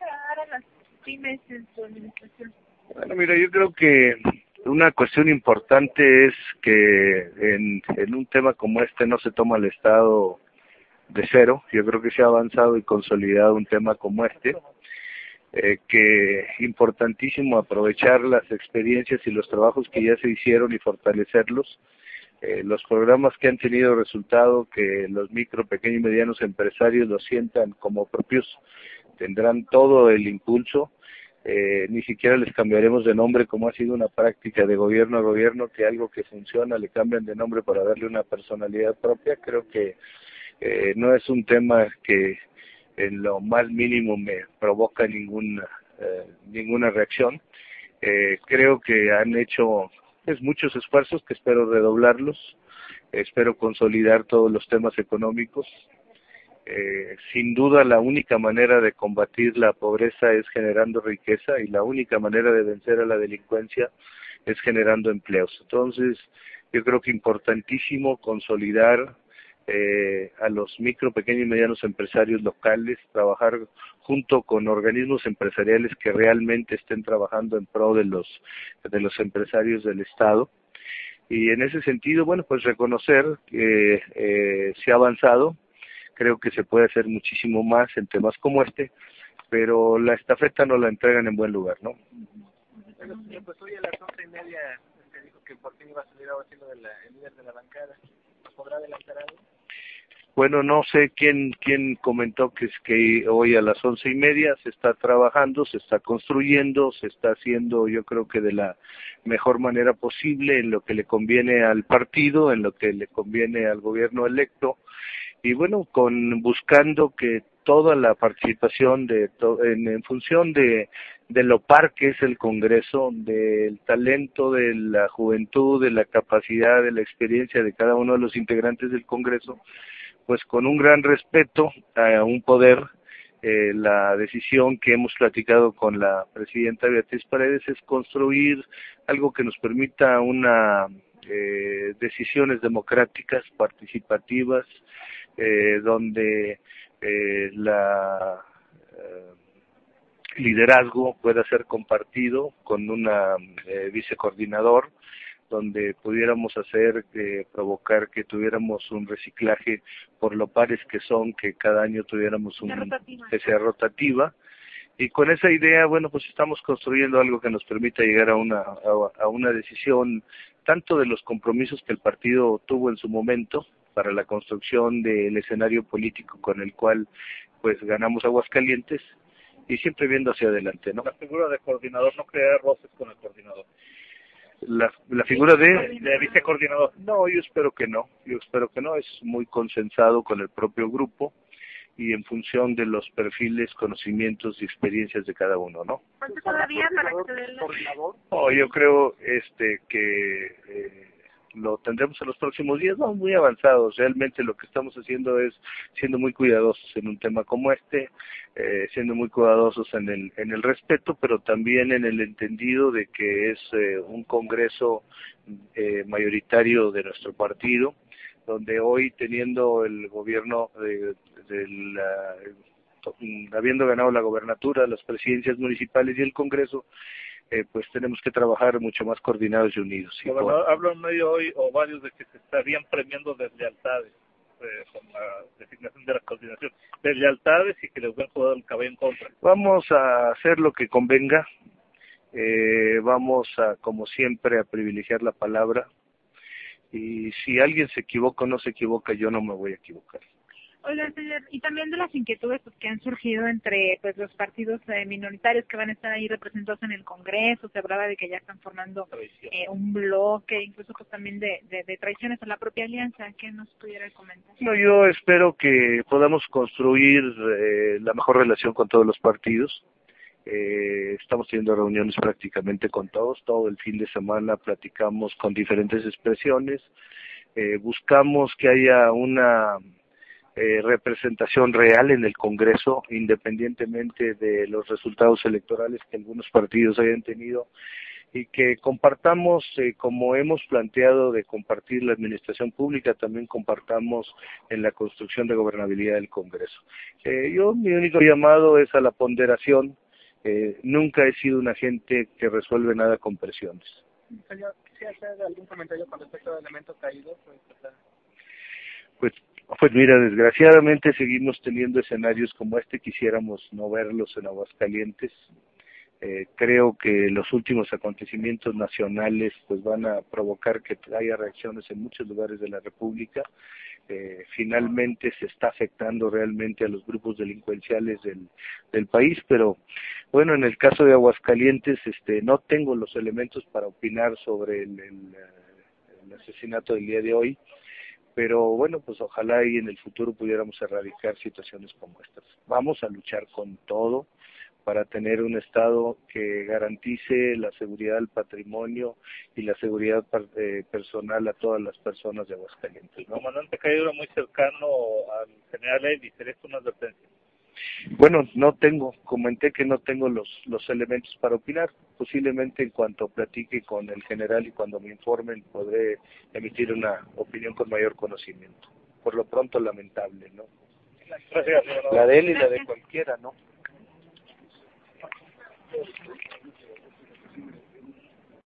dar a las pymes en su administración? Bueno, mira, yo creo que una cuestión importante es que en un tema como este no se toma el Estado de cero. Yo creo que se ha avanzado y consolidado un tema como este, que importantísimo aprovechar las experiencias y los trabajos que ya se hicieron y fortalecerlos. Los programas que han tenido resultado, que los micro, pequeños y medianos empresarios los sientan como propios, tendrán todo el impulso. Ni siquiera les cambiaremos de nombre, como ha sido una práctica de gobierno a gobierno, que algo que funciona le cambian de nombre para darle una personalidad propia. Creo que no es un tema que en lo más mínimo me provoca ninguna reacción. Creo que han hecho muchos esfuerzos, que espero redoblarlos. Espero consolidar todos los temas económicos. Sin duda la única manera de combatir la pobreza es generando riqueza, y la única manera de vencer a la delincuencia es generando empleos. Entonces, yo creo que importantísimo consolidar a los micro, pequeños y medianos empresarios locales, trabajar junto con organismos empresariales que realmente estén trabajando en pro de los empresarios del Estado. Y en ese sentido, bueno, pues reconocer que se ha avanzado. Creo que se puede hacer muchísimo más en temas como este, pero la estafeta no la entregan en buen lugar, ¿no? Bueno, señor, pues hoy a las 11:30 se dijo que por fin iba a salir ahora siendo el líder de la bancada. ¿Nos podrá adelantar algo? Bueno, no sé quién comentó que es que hoy a las 11:30 se está trabajando, se está construyendo, se está haciendo, yo creo que de la mejor manera posible, en lo que le conviene al partido, en lo que le conviene al gobierno electo. Y bueno, buscando que toda la participación en función de lo par que es el Congreso, del talento, de la juventud, de la capacidad, de la experiencia de cada uno de los integrantes del Congreso, pues con un gran respeto a un poder, la decisión que hemos platicado con la presidenta Beatriz Paredes es construir algo que nos permita decisiones democráticas, participativas, donde la liderazgo pueda ser compartido con una vicecoordinador, donde pudiéramos provocar que tuviéramos un reciclaje por lo pares que son, que cada año tuviéramos que sea rotativa. Y con esa idea, bueno, pues estamos construyendo algo que nos permita llegar a una decisión, tanto de los compromisos que el partido tuvo en su momento para la construcción del escenario político con el cual pues ganamos Aguascalientes, y siempre viendo hacia adelante, ¿no? La figura de coordinador no crea roces con el coordinador. La figura de vicecoordinador. No, yo espero que no, es muy consensado con el propio grupo y en función de los perfiles, conocimientos y experiencias de cada uno, ¿no? ¿Cuánto todavía para acceder? Oh, yo creo que lo tendremos en los próximos días, no muy avanzados. Realmente lo que estamos haciendo es siendo muy cuidadosos en un tema como este, siendo muy cuidadosos en el respeto, pero también en el entendido de que es un congreso mayoritario de nuestro partido, donde hoy, teniendo el gobierno habiendo ganado la gobernatura, las presidencias municipales y el Congreso, pues tenemos que trabajar mucho más coordinados y unidos. Gobernador, hablan medio hoy o varios de que se estarían premiando deslealtades con la designación de la coordinación. Deslealtades y que les hubieran jugado el caballo en contra. Vamos a hacer lo que convenga, vamos a, como siempre, a privilegiar la palabra, y si alguien se equivoca o no se equivoca, yo no me voy a equivocar. Oiga, señor, y también de las inquietudes que han surgido entre los partidos minoritarios que van a estar ahí representados en el Congreso. Se hablaba de que ya están formando un bloque, incluso pues también de traiciones a la propia alianza. ¿Qué nos pudiera comentar? No, yo espero que podamos construir la mejor relación con todos los partidos. Estamos teniendo reuniones prácticamente con todos, todo el fin de semana platicamos con diferentes expresiones, buscamos que haya una representación real en el Congreso, independientemente de los resultados electorales que algunos partidos hayan tenido, y que compartamos, como hemos planteado de compartir la administración pública, también compartamos en la construcción de gobernabilidad del Congreso. Mi único llamado es a la ponderación. Nunca he sido un agente que resuelve nada con presiones. Señor, ¿quisiera hacer algún comentario con respecto al elemento caído? Pues mira, desgraciadamente seguimos teniendo escenarios como este, quisiéramos no verlos en Aguascalientes. Creo que los últimos acontecimientos nacionales pues van a provocar que haya reacciones en muchos lugares de la República. Finalmente se está afectando realmente a los grupos delincuenciales del país, pero bueno, en el caso de Aguascalientes no tengo los elementos para opinar sobre el asesinato del día de hoy, pero bueno, pues ojalá y en el futuro pudiéramos erradicar situaciones como estas. Vamos a luchar con todo para tener un Estado que garantice la seguridad del patrimonio y la seguridad personal a todas las personas de Aguascalientes. El comandante Cayo era muy cercano al general Eli, ¿sería una advertencia? Bueno, comenté que no tengo los elementos para opinar. Posiblemente en cuanto platique con el general y cuando me informen podré emitir una opinión con mayor conocimiento. Por lo pronto lamentable, ¿no? Gracias. La de él y la de cualquiera, ¿no?